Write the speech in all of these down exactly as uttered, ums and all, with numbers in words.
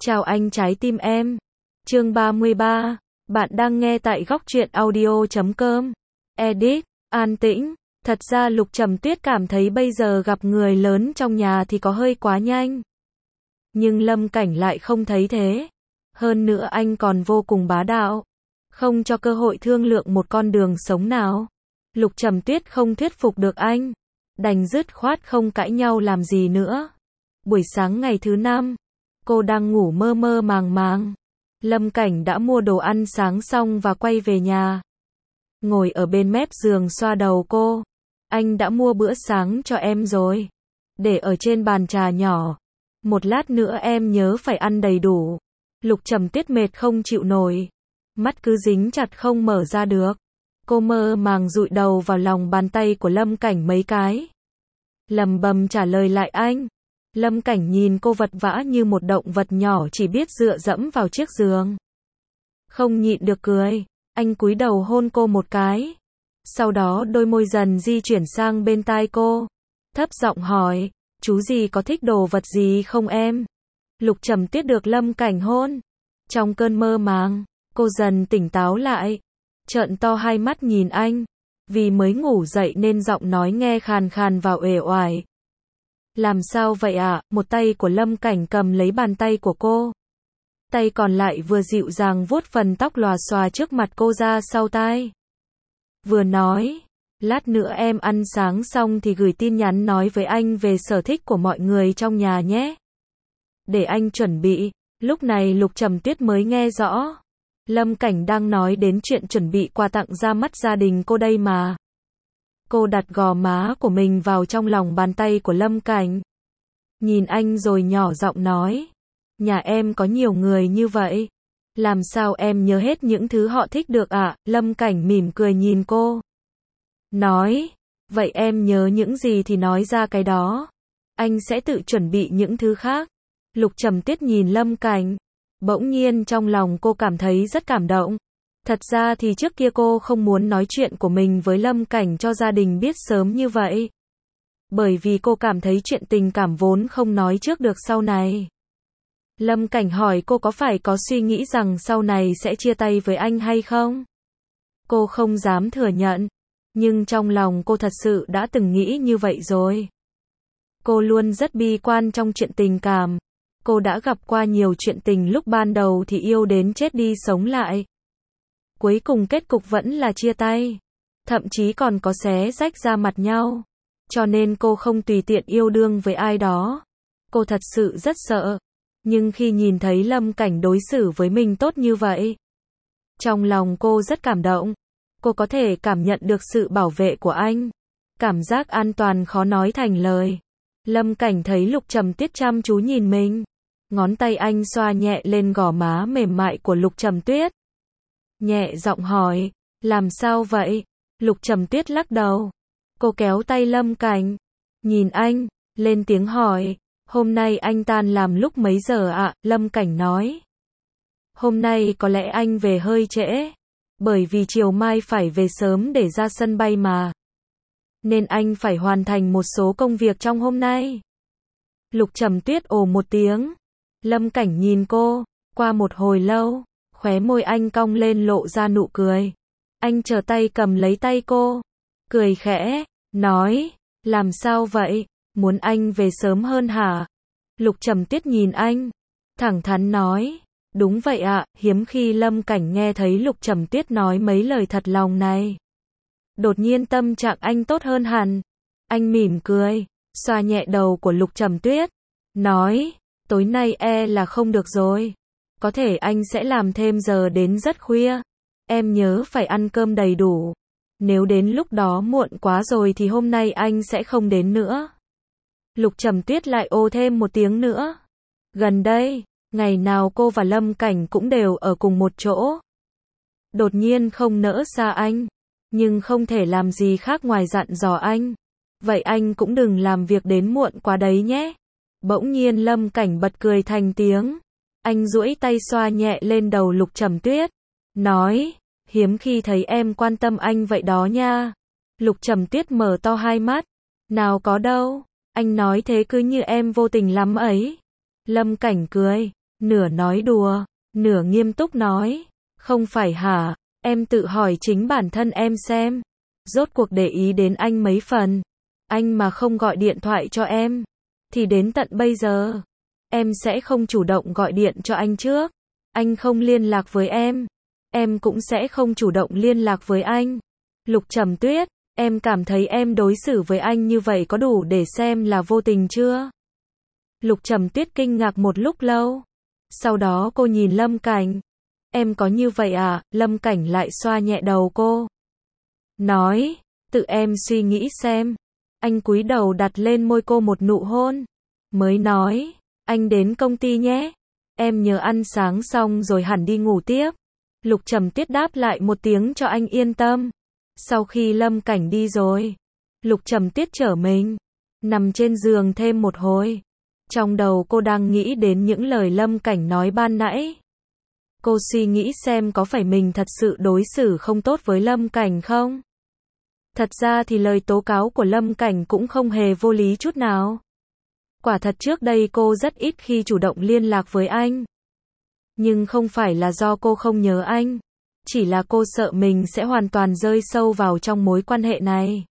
Chào anh trái tim em. Chương ba mươi ba. Bạn đang nghe tại góc truyện audio chấm com. Edit. An tĩnh. Thật ra Lục Trầm Tuyết cảm thấy bây giờ gặp người lớn trong nhà thì có hơi quá nhanh. Nhưng Lâm Cảnh lại không thấy thế. Hơn nữa anh còn vô cùng bá đạo. Không cho cơ hội thương lượng một con đường sống nào. Lục Trầm Tuyết không thuyết phục được anh. Đành dứt khoát không cãi nhau làm gì nữa. Buổi sáng ngày thứ năm. Cô đang ngủ mơ mơ màng màng. Lâm Cảnh đã mua đồ ăn sáng xong và quay về nhà. Ngồi ở bên mép giường xoa đầu cô. Anh đã mua bữa sáng cho em rồi. Để ở trên bàn trà nhỏ. Một lát nữa em nhớ phải ăn đầy đủ. Lục Trầm Tuyết mệt không chịu nổi. Mắt cứ dính chặt không mở ra được. Cô mơ màng dụi đầu vào lòng bàn tay của Lâm Cảnh mấy cái. Lầm bầm trả lời lại anh. Lâm Cảnh nhìn cô vật vã như một động vật nhỏ chỉ biết dựa dẫm vào chiếc giường. Không nhịn được cười, anh cúi đầu hôn cô một cái. Sau đó đôi môi dần di chuyển sang bên tai cô. Thấp giọng hỏi, chú gì có thích đồ vật gì không em? Lục Trầm Tuyết được Lâm Cảnh hôn. Trong cơn mơ màng, cô dần tỉnh táo lại. Trợn to hai mắt nhìn anh. Vì mới ngủ dậy nên giọng nói nghe khàn khàn và uể oải. Làm sao vậy ạ? À? Một tay của Lâm Cảnh cầm lấy bàn tay của cô. Tay còn lại vừa dịu dàng vuốt phần tóc lòa xòa trước mặt cô ra sau tai. Vừa nói, lát nữa em ăn sáng xong thì gửi tin nhắn nói với anh về sở thích của mọi người trong nhà nhé. Để anh chuẩn bị. Lúc này Lục Trầm Tuyết mới nghe rõ. Lâm Cảnh đang nói đến chuyện chuẩn bị quà tặng ra mắt gia đình cô đây mà. Cô đặt gò má của mình vào trong lòng bàn tay của Lâm Cảnh. Nhìn anh rồi nhỏ giọng nói. Nhà em có nhiều người như vậy. Làm sao em nhớ hết những thứ họ thích được ạ? À? Lâm Cảnh mỉm cười nhìn cô. Nói. Vậy em nhớ những gì thì nói ra cái đó. Anh sẽ tự chuẩn bị những thứ khác. Lục Trầm Tuyết nhìn Lâm Cảnh. Bỗng nhiên trong lòng cô cảm thấy rất cảm động. Thật ra thì trước kia cô không muốn nói chuyện của mình với Lâm Cảnh cho gia đình biết sớm như vậy. Bởi vì cô cảm thấy chuyện tình cảm vốn không nói trước được sau này. Lâm Cảnh hỏi cô có phải có suy nghĩ rằng sau này sẽ chia tay với anh hay không? Cô không dám thừa nhận. Nhưng trong lòng cô thật sự đã từng nghĩ như vậy rồi. Cô luôn rất bi quan trong chuyện tình cảm. Cô đã gặp qua nhiều chuyện tình lúc ban đầu thì yêu đến chết đi sống lại. Cuối cùng kết cục vẫn là chia tay. Thậm chí còn có xé rách ra mặt nhau. Cho nên cô không tùy tiện yêu đương với ai đó. Cô thật sự rất sợ. Nhưng khi nhìn thấy Lâm Cảnh đối xử với mình tốt như vậy. Trong lòng cô rất cảm động. Cô có thể cảm nhận được sự bảo vệ của anh. Cảm giác an toàn khó nói thành lời. Lâm Cảnh thấy Lục Trầm Tuyết chăm chú nhìn mình. Ngón tay anh xoa nhẹ lên gò má mềm mại của Lục Trầm Tuyết. Nhẹ giọng hỏi, làm sao vậy? Lục Trầm Tuyết lắc đầu. Cô kéo tay Lâm Cảnh. Nhìn anh, lên tiếng hỏi, hôm nay anh tan làm lúc mấy giờ ạ? À? Lâm Cảnh nói. Hôm nay có lẽ anh về hơi trễ. Bởi vì chiều mai phải về sớm để ra sân bay mà. Nên anh phải hoàn thành một số công việc trong hôm nay. Lục Trầm Tuyết ồ một tiếng. Lâm Cảnh nhìn cô, qua một hồi lâu, khóe môi anh cong lên lộ ra nụ cười. Anh trở tay cầm lấy tay cô, cười khẽ, nói, làm sao vậy, muốn anh về sớm hơn hả? Lục Trầm Tuyết nhìn anh, thẳng thắn nói, đúng vậy ạ, hiếm khi Lâm Cảnh nghe thấy Lục Trầm Tuyết nói mấy lời thật lòng này. Đột nhiên tâm trạng anh tốt hơn hẳn. Anh mỉm cười, xoa nhẹ đầu của Lục Trầm Tuyết, nói, tối nay e là không được rồi. Có thể anh sẽ làm thêm giờ đến rất khuya. Em nhớ phải ăn cơm đầy đủ. Nếu đến lúc đó muộn quá rồi thì hôm nay anh sẽ không đến nữa. Lục Trầm Tuyết lại ồ thêm một tiếng nữa. Gần đây, ngày nào cô và Lâm Cảnh cũng đều ở cùng một chỗ. Đột nhiên không nỡ xa anh. Nhưng không thể làm gì khác ngoài dặn dò anh. Vậy anh cũng đừng làm việc đến muộn quá đấy nhé. Bỗng nhiên Lâm Cảnh bật cười thành tiếng. Anh duỗi tay xoa nhẹ lên đầu Lục Trầm Tuyết. Nói, hiếm khi thấy em quan tâm anh vậy đó nha. Lục Trầm Tuyết mở to hai mắt. Nào có đâu, anh nói thế cứ như em vô tình lắm ấy. Lâm Cảnh cười, Nửa nói đùa, nửa nghiêm túc nói. Không phải hả, em tự hỏi chính bản thân em xem. Rốt cuộc để ý đến anh mấy phần. Anh mà không gọi điện thoại cho em, thì đến tận bây giờ, em sẽ không chủ động gọi điện cho anh trước. Anh không liên lạc với em, em cũng sẽ không chủ động liên lạc với anh. Lục Trầm Tuyết, em cảm thấy em đối xử với anh như vậy có đủ để xem là vô tình chưa? Lục Trầm Tuyết kinh ngạc một lúc lâu. Sau đó cô nhìn Lâm Cảnh. Em có như vậy à? Lâm Cảnh lại xoa nhẹ đầu cô. Nói, tự em suy nghĩ xem. Anh cúi đầu đặt lên môi cô một nụ hôn. Mới nói, anh đến công ty nhé. Em nhớ ăn sáng xong rồi hẳn đi ngủ tiếp. Lục Trầm Tuyết đáp lại một tiếng cho anh yên tâm. Sau khi Lâm Cảnh đi rồi, Lục Trầm Tuyết trở mình, nằm trên giường thêm một hồi. Trong đầu cô đang nghĩ đến những lời Lâm Cảnh nói ban nãy. Cô suy nghĩ xem có phải mình thật sự đối xử không tốt với Lâm Cảnh không? Thật ra thì lời tố cáo của Lâm Cảnh cũng không hề vô lý chút nào. Quả thật trước đây cô rất ít khi chủ động liên lạc với anh. Nhưng không phải là do cô không nhớ anh. Chỉ là cô sợ mình sẽ hoàn toàn rơi sâu vào trong mối quan hệ này.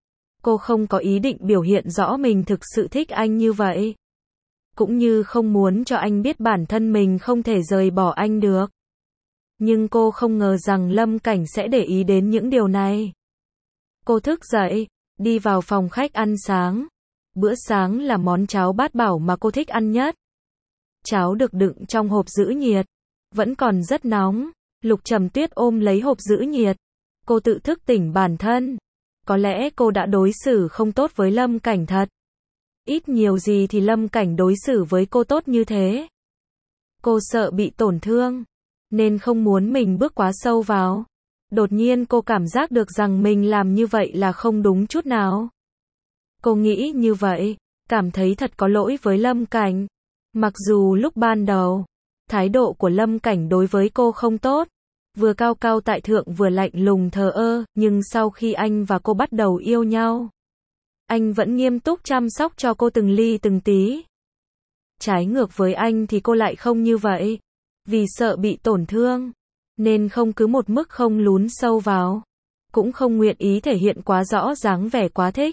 Cô không có ý định biểu hiện rõ mình thực sự thích anh như vậy. Cũng như không muốn cho anh biết bản thân mình không thể rời bỏ anh được. Nhưng cô không ngờ rằng Lâm Cảnh sẽ để ý đến những điều này. Cô thức dậy, đi vào phòng khách ăn sáng. Bữa sáng là món cháo bát bảo mà cô thích ăn nhất. Cháo được đựng trong hộp giữ nhiệt, vẫn còn rất nóng. Lục Trầm Tuyết ôm lấy hộp giữ nhiệt. Cô tự thức tỉnh bản thân. Có lẽ cô đã đối xử không tốt với Lâm Cảnh thật. Ít nhiều gì thì Lâm Cảnh đối xử với cô tốt như thế. Cô sợ bị tổn thương, nên không muốn mình bước quá sâu vào. Đột nhiên cô cảm giác được rằng mình làm như vậy là không đúng chút nào. Cô nghĩ như vậy, cảm thấy thật có lỗi với Lâm Cảnh. Mặc dù lúc ban đầu, thái độ của Lâm Cảnh đối với cô không tốt, vừa cao cao tại thượng vừa lạnh lùng thờ ơ, nhưng sau khi anh và cô bắt đầu yêu nhau, anh vẫn nghiêm túc chăm sóc cho cô từng ly từng tí. Trái ngược với anh thì cô lại không như vậy. Vì sợ bị tổn thương, nên không cứ một mức không lún sâu vào. Cũng không nguyện ý thể hiện quá rõ dáng vẻ quá thích,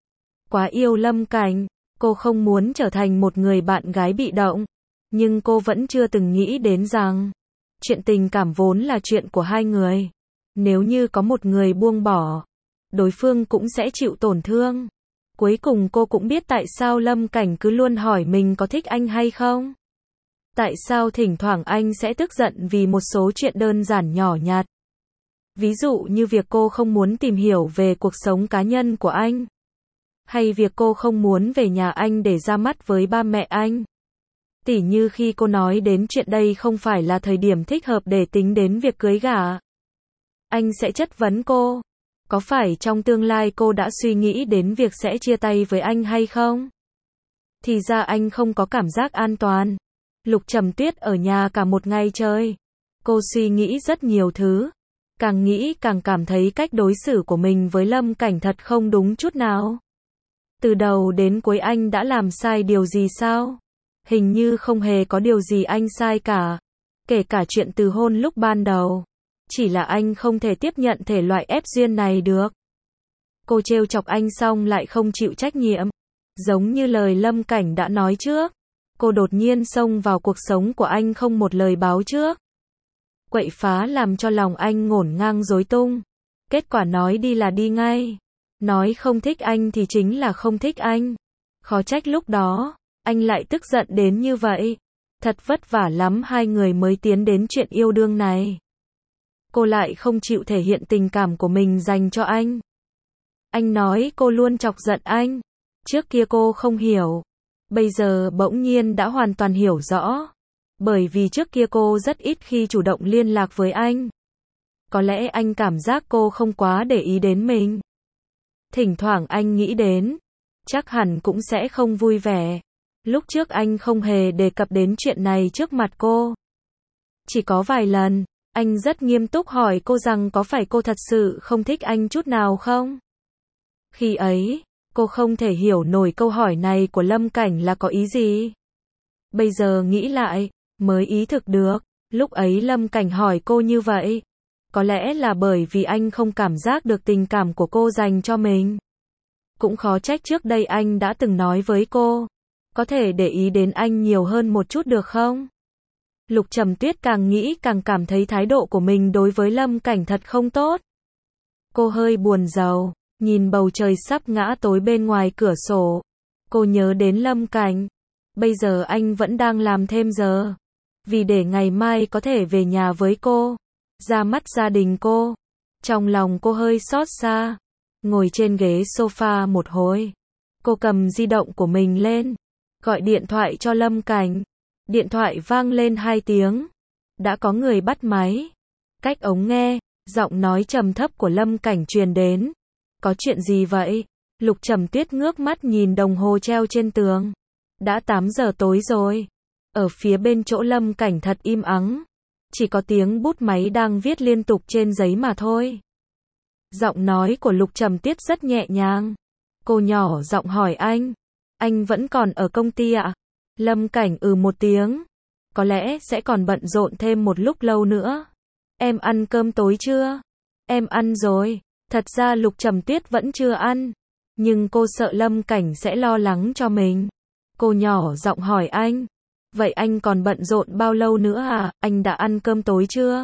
quá yêu Lâm Cảnh. Cô không muốn trở thành một người bạn gái bị động. Nhưng cô vẫn chưa từng nghĩ đến rằng, chuyện tình cảm vốn là chuyện của hai người. Nếu như có một người buông bỏ, đối phương cũng sẽ chịu tổn thương. Cuối cùng cô cũng biết tại sao Lâm Cảnh cứ luôn hỏi mình có thích anh hay không. Tại sao thỉnh thoảng anh sẽ tức giận vì một số chuyện đơn giản nhỏ nhặt. Ví dụ như việc cô không muốn tìm hiểu về cuộc sống cá nhân của anh. Hay việc cô không muốn về nhà anh để ra mắt với ba mẹ anh. Tỉ như khi cô nói đến chuyện đây không phải là thời điểm thích hợp để tính đến việc cưới gả. Anh sẽ chất vấn cô. Có phải trong tương lai cô đã suy nghĩ đến việc sẽ chia tay với anh hay không? Thì ra anh không có cảm giác an toàn. Lục Trầm Tuyết ở nhà cả một ngày trời. Cô suy nghĩ rất nhiều thứ. Càng nghĩ càng cảm thấy cách đối xử của mình với Lâm Cảnh thật không đúng chút nào. Từ đầu đến cuối anh đã làm sai điều gì sao? Hình như không hề có điều gì anh sai cả. Kể cả chuyện từ hôn lúc ban đầu. Chỉ là anh không thể tiếp nhận thể loại ép duyên này được. Cô trêu chọc anh xong lại không chịu trách nhiệm. Giống như lời Lâm Cảnh đã nói trước. Cô đột nhiên xông vào cuộc sống của anh không một lời báo trước. Quậy phá làm cho lòng anh ngổn ngang rối tung. Kết quả nói đi là đi ngay. Nói không thích anh thì chính là không thích anh. Khó trách lúc đó, anh lại tức giận đến như vậy. Thật vất vả lắm hai người mới tiến đến chuyện yêu đương này. Cô lại không chịu thể hiện tình cảm của mình dành cho anh. Anh nói cô luôn chọc giận anh. Trước kia cô không hiểu. Bây giờ bỗng nhiên đã hoàn toàn hiểu rõ. Bởi vì trước kia cô rất ít khi chủ động liên lạc với anh. Có lẽ anh cảm giác cô không quá để ý đến mình. Thỉnh thoảng anh nghĩ đến, chắc hẳn cũng sẽ không vui vẻ. Lúc trước anh không hề đề cập đến chuyện này trước mặt cô. Chỉ có vài lần, anh rất nghiêm túc hỏi cô rằng có phải cô thật sự không thích anh chút nào không? Khi ấy, cô không thể hiểu nổi câu hỏi này của Lâm Cảnh là có ý gì. Bây giờ nghĩ lại, mới ý thực được. Lúc ấy Lâm Cảnh hỏi cô như vậy. Có lẽ là bởi vì anh không cảm giác được tình cảm của cô dành cho mình. Cũng khó trách trước đây anh đã từng nói với cô. Có thể để ý đến anh nhiều hơn một chút được không? Lục Trầm Tuyết càng nghĩ càng cảm thấy thái độ của mình đối với Lâm Cảnh thật không tốt. Cô hơi buồn rầu, nhìn bầu trời sắp ngã tối bên ngoài cửa sổ. Cô nhớ đến Lâm Cảnh. Bây giờ anh vẫn đang làm thêm giờ. Vì để ngày mai có thể về nhà với cô. Ra mắt gia đình cô. Trong lòng cô hơi xót xa. Ngồi trên ghế sofa một hồi. Cô cầm di động của mình lên. Gọi điện thoại cho Lâm Cảnh. Điện thoại vang lên hai tiếng. Đã có người bắt máy. Cách ống nghe, giọng nói trầm thấp của Lâm Cảnh truyền đến. Có chuyện gì vậy? Lục Trầm Tuyết ngước mắt nhìn đồng hồ treo trên tường. Đã tám giờ tối rồi. Ở phía bên chỗ Lâm Cảnh thật im ắng. Chỉ có tiếng bút máy đang viết liên tục trên giấy mà thôi. Giọng nói của Lục Trầm Tuyết rất nhẹ nhàng. Cô nhỏ giọng hỏi anh. Anh vẫn còn ở công ty ạ? Lâm Cảnh ừ một tiếng. Có lẽ sẽ còn bận rộn thêm một lúc lâu nữa. Em ăn cơm tối chưa? Em ăn rồi. Thật ra Lục Trầm Tuyết vẫn chưa ăn. Nhưng cô sợ Lâm Cảnh sẽ lo lắng cho mình. Cô nhỏ giọng hỏi anh. Vậy anh còn bận rộn bao lâu nữa à? Anh đã ăn cơm tối chưa?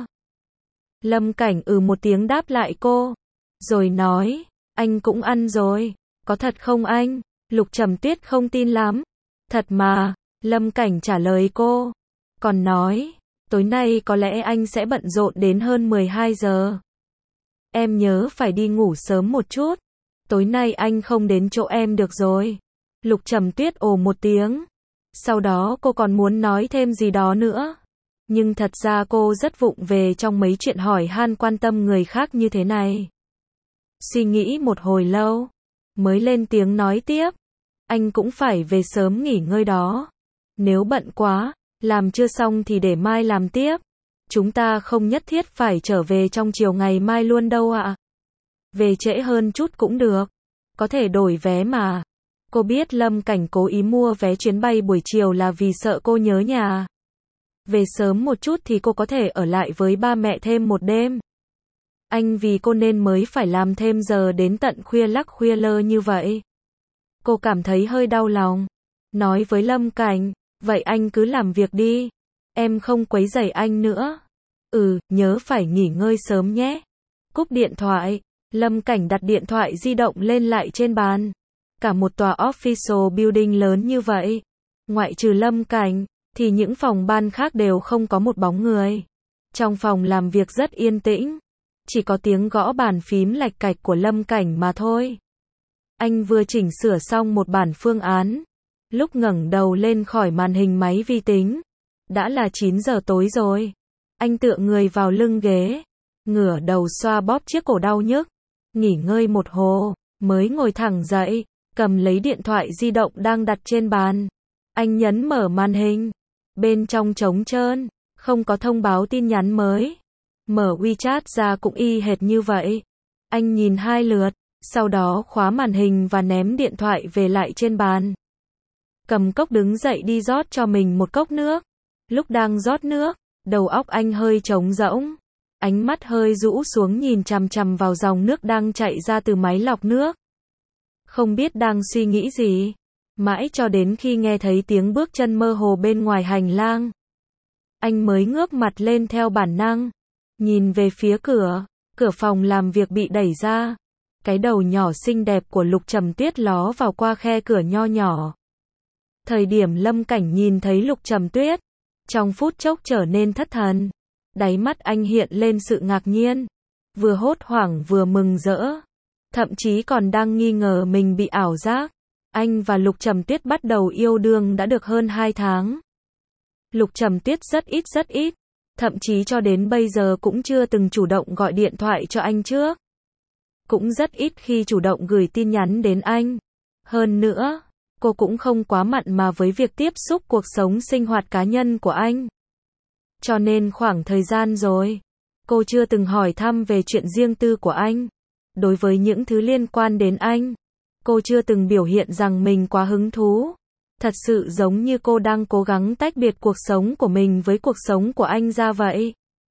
Lâm Cảnh ừ một tiếng đáp lại cô. Rồi nói. Anh cũng ăn rồi. Có thật không anh? Lục Trầm Tuyết không tin lắm. Thật mà. Lâm Cảnh trả lời cô. Còn nói. Tối nay có lẽ anh sẽ bận rộn đến hơn mười hai giờ. Em nhớ phải đi ngủ sớm một chút. Tối nay anh không đến chỗ em được rồi. Lục Trầm Tuyết ồ một tiếng. Sau đó cô còn muốn nói thêm gì đó nữa. Nhưng thật ra cô rất vụng về trong mấy chuyện hỏi han quan tâm người khác như thế này. Suy nghĩ một hồi lâu. Mới lên tiếng nói tiếp. Anh cũng phải về sớm nghỉ ngơi đó. Nếu bận quá, làm chưa xong thì để mai làm tiếp. Chúng ta không nhất thiết phải trở về trong chiều ngày mai luôn đâu ạ. Về trễ hơn chút cũng được. Có thể đổi vé mà. Cô biết Lâm Cảnh cố ý mua vé chuyến bay buổi chiều là vì sợ cô nhớ nhà. Về sớm một chút thì cô có thể ở lại với ba mẹ thêm một đêm. Anh vì cô nên mới phải làm thêm giờ đến tận khuya lắc khuya lơ như vậy. Cô cảm thấy hơi đau lòng. Nói với Lâm Cảnh, vậy anh cứ làm việc đi. Em không quấy rầy anh nữa. Ừ, nhớ phải nghỉ ngơi sớm nhé. Cúp điện thoại, Lâm Cảnh đặt điện thoại di động lên lại trên bàn. Cả một tòa official building lớn như vậy. Ngoại trừ Lâm Cảnh, thì những phòng ban khác đều không có một bóng người. Trong phòng làm việc rất yên tĩnh. Chỉ có tiếng gõ bàn phím lạch cạch của Lâm Cảnh mà thôi. Anh vừa chỉnh sửa xong một bản phương án. Lúc ngẩng đầu lên khỏi màn hình máy vi tính. Đã là chín giờ tối rồi. Anh tựa người vào lưng ghế. Ngửa đầu xoa bóp chiếc cổ đau nhức. Nghỉ ngơi một hồi, mới ngồi thẳng dậy. Cầm lấy điện thoại di động đang đặt trên bàn. Anh nhấn mở màn hình. Bên trong trống trơn. Không có thông báo tin nhắn mới. Mở WeChat ra cũng y hệt như vậy. Anh nhìn hai lượt. Sau đó khóa màn hình và ném điện thoại về lại trên bàn. Cầm cốc đứng dậy đi rót cho mình một cốc nước. Lúc đang rót nước, đầu óc anh hơi trống rỗng. Ánh mắt hơi rũ xuống nhìn chằm chằm vào dòng nước đang chạy ra từ máy lọc nước. Không biết đang suy nghĩ gì. Mãi cho đến khi nghe thấy tiếng bước chân mơ hồ bên ngoài hành lang. Anh mới ngước mặt lên theo bản năng. Nhìn về phía cửa. Cửa phòng làm việc bị đẩy ra. Cái đầu nhỏ xinh đẹp của Lục Trầm Tuyết ló vào qua khe cửa nho nhỏ. Thời điểm Lâm Cảnh nhìn thấy Lục Trầm Tuyết, trong phút chốc trở nên thất thần. Đáy mắt anh hiện lên sự ngạc nhiên, vừa hốt hoảng vừa mừng rỡ, thậm chí còn đang nghi ngờ mình bị ảo giác. Anh và Lục Trầm Tuyết bắt đầu yêu đương đã được hơn hai tháng. Lục Trầm Tuyết rất ít rất ít, thậm chí cho đến bây giờ cũng chưa từng chủ động gọi điện thoại cho anh trước. Cũng rất ít khi chủ động gửi tin nhắn đến anh. Hơn nữa, cô cũng không quá mặn mà với việc tiếp xúc cuộc sống sinh hoạt cá nhân của anh. Cho nên khoảng thời gian rồi, cô chưa từng hỏi thăm về chuyện riêng tư của anh. Đối với những thứ liên quan đến anh, cô chưa từng biểu hiện rằng mình quá hứng thú. Thật sự giống như cô đang cố gắng tách biệt cuộc sống của mình với cuộc sống của anh ra vậy.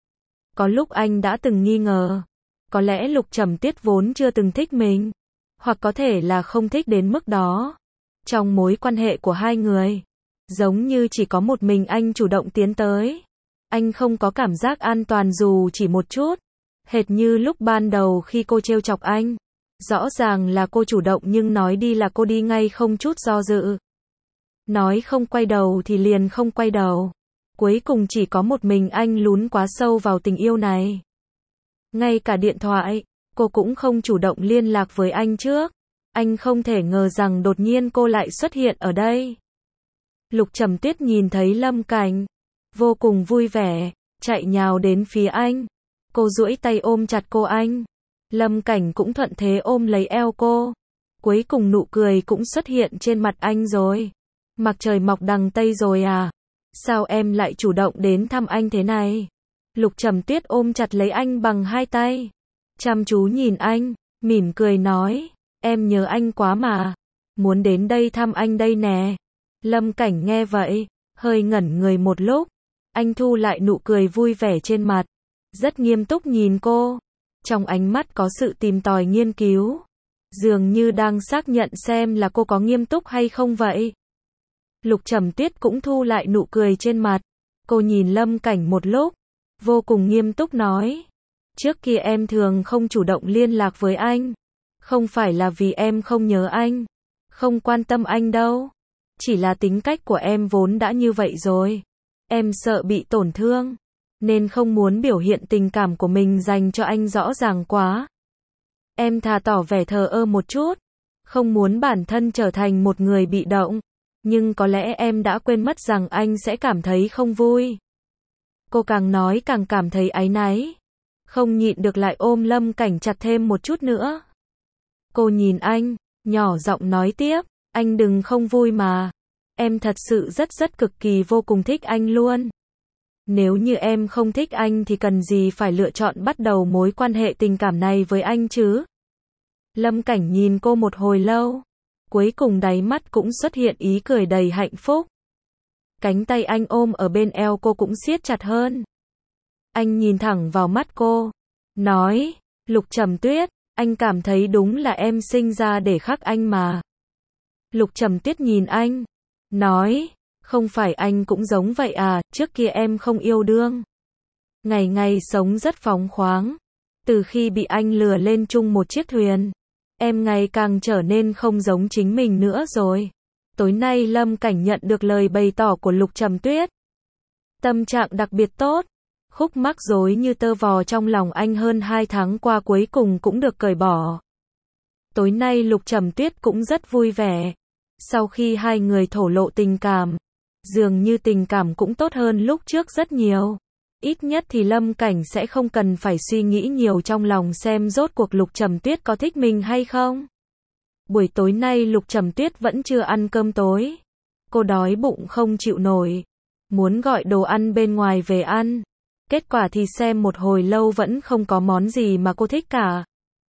Có lúc anh đã từng nghi ngờ, có lẽ Lục Trầm Tuyết vốn chưa từng thích mình, hoặc có thể là không thích đến mức đó. Trong mối quan hệ của hai người, giống như chỉ có một mình anh chủ động tiến tới. Anh không có cảm giác an toàn dù chỉ một chút, hệt như lúc ban đầu khi cô trêu chọc anh. Rõ ràng là cô chủ động nhưng nói đi là cô đi ngay không chút do dự. Nói không quay đầu thì liền không quay đầu. Cuối cùng chỉ có một mình anh lún quá sâu vào tình yêu này. Ngay cả điện thoại, cô cũng không chủ động liên lạc với anh trước. Anh không thể ngờ rằng đột nhiên cô lại xuất hiện ở đây. Lục Trầm Tuyết nhìn thấy Lâm Cảnh, vô cùng vui vẻ, chạy nhào đến phía anh. Cô duỗi tay ôm chặt cô anh. Lâm Cảnh cũng thuận thế ôm lấy eo cô. Cuối cùng nụ cười cũng xuất hiện trên mặt anh rồi. Mặt trời mọc đằng Tây rồi à? Sao em lại chủ động đến thăm anh thế này? Lục Trầm Tuyết ôm chặt lấy anh bằng hai tay. Chăm chú nhìn anh, mỉm cười nói, em nhớ anh quá mà. Muốn đến đây thăm anh đây nè. Lâm Cảnh nghe vậy, hơi ngẩn người một lúc. Anh thu lại nụ cười vui vẻ trên mặt. Rất nghiêm túc nhìn cô. Trong ánh mắt có sự tìm tòi nghiên cứu. Dường như đang xác nhận xem là cô có nghiêm túc hay không vậy. Lục Trầm Tuyết cũng thu lại nụ cười trên mặt. Cô nhìn Lâm Cảnh một lúc, vô cùng nghiêm túc nói. Trước kia em thường không chủ động liên lạc với anh. Không phải là vì em không nhớ anh, không quan tâm anh đâu. Chỉ là tính cách của em vốn đã như vậy rồi. Em sợ bị tổn thương, nên không muốn biểu hiện tình cảm của mình dành cho anh rõ ràng quá. Em thà tỏ vẻ thờ ơ một chút, không muốn bản thân trở thành một người bị động. Nhưng có lẽ em đã quên mất rằng anh sẽ cảm thấy không vui. Cô càng nói càng cảm thấy áy náy. Không nhịn được lại ôm Lâm Cảnh chặt thêm một chút nữa. Cô nhìn anh, nhỏ giọng nói tiếp, anh đừng không vui mà. Em thật sự rất rất cực kỳ vô cùng thích anh luôn. Nếu như em không thích anh thì cần gì phải lựa chọn bắt đầu mối quan hệ tình cảm này với anh chứ? Lâm Cảnh nhìn cô một hồi lâu. Cuối cùng đáy mắt cũng xuất hiện ý cười đầy hạnh phúc. Cánh tay anh ôm ở bên eo cô cũng siết chặt hơn. Anh nhìn thẳng vào mắt cô, nói, Lục Trầm Tuyết, anh cảm thấy đúng là em sinh ra để khắc anh mà. Lục Trầm Tuyết nhìn anh, nói, không phải anh cũng giống vậy à, trước kia em không yêu đương. Ngày ngày sống rất phóng khoáng. Từ khi bị anh lừa lên chung một chiếc thuyền, em ngày càng trở nên không giống chính mình nữa rồi. Tối nay Lâm Cảnh nhận được lời bày tỏ của Lục Trầm Tuyết. Tâm trạng đặc biệt tốt. Khúc mắc rối như tơ vò trong lòng anh hơn hai tháng qua cuối cùng cũng được cởi bỏ. Tối nay Lục Trầm Tuyết cũng rất vui vẻ. Sau khi hai người thổ lộ tình cảm, dường như tình cảm cũng tốt hơn lúc trước rất nhiều. Ít nhất thì Lâm Cảnh sẽ không cần phải suy nghĩ nhiều trong lòng xem rốt cuộc Lục Trầm Tuyết có thích mình hay không. Buổi tối nay Lục Trầm Tuyết vẫn chưa ăn cơm tối. Cô đói bụng không chịu nổi. Muốn gọi đồ ăn bên ngoài về ăn. Kết quả thì xem một hồi lâu vẫn không có món gì mà cô thích cả.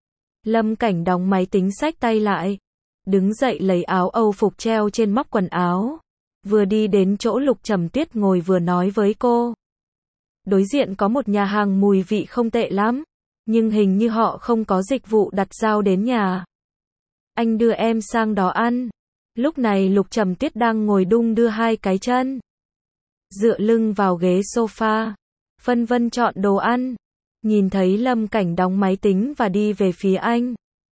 Lâm Cảnh đóng máy tính xách tay lại. Đứng dậy lấy áo Âu phục treo trên móc quần áo. Vừa đi đến chỗ Lục Trầm Tuyết ngồi vừa nói với cô. Đối diện có một nhà hàng mùi vị không tệ lắm. Nhưng hình như họ không có dịch vụ đặt giao đến nhà. Anh đưa em sang đó ăn. Lúc này Lục Trầm Tuyết đang ngồi đung đưa hai cái chân. Dựa lưng vào ghế sofa. Phân vân chọn đồ ăn. Nhìn thấy Lâm Cảnh đóng máy tính và đi về phía anh.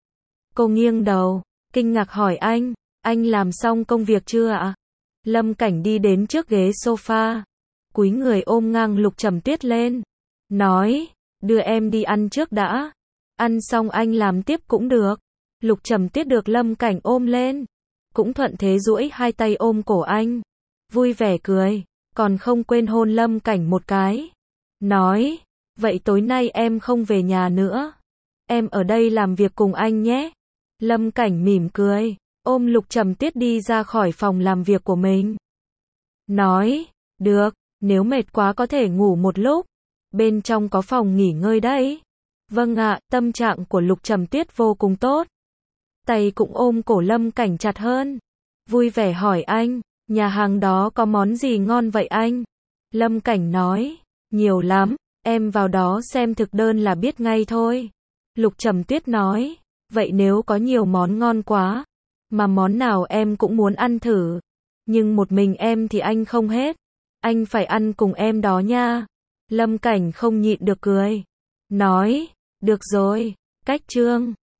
Cô nghiêng đầu, kinh ngạc hỏi anh, anh làm xong công việc chưa ạ? Lâm Cảnh đi đến trước ghế sofa. Cúi người ôm ngang Lục Trầm Tuyết lên. Nói, đưa em đi ăn trước đã. Ăn xong anh làm tiếp cũng được. Lục Trầm Tuyết được Lâm Cảnh ôm lên. Cũng thuận thế duỗi hai tay ôm cổ anh. Vui vẻ cười, còn không quên hôn Lâm Cảnh một cái. Nói, vậy tối nay em không về nhà nữa. Em ở đây làm việc cùng anh nhé. Lâm Cảnh mỉm cười, ôm Lục Trầm Tuyết đi ra khỏi phòng làm việc của mình. Nói, được, nếu mệt quá có thể ngủ một lúc. Bên trong có phòng nghỉ ngơi đấy. Vâng ạ, tâm trạng của Lục Trầm Tuyết vô cùng tốt. Tay cũng ôm cổ Lâm Cảnh chặt hơn. Vui vẻ hỏi anh, Nhà hàng đó có món gì ngon vậy anh? Lâm Cảnh nói, nhiều lắm, em vào đó xem thực đơn là biết ngay thôi. Lục Trầm Tuyết nói, vậy nếu có nhiều món ngon quá, mà món nào em cũng muốn ăn thử, nhưng một mình em thì anh không hết, anh phải ăn cùng em đó nha. Lâm Cảnh không nhịn được cười, nói, được rồi, cách chương.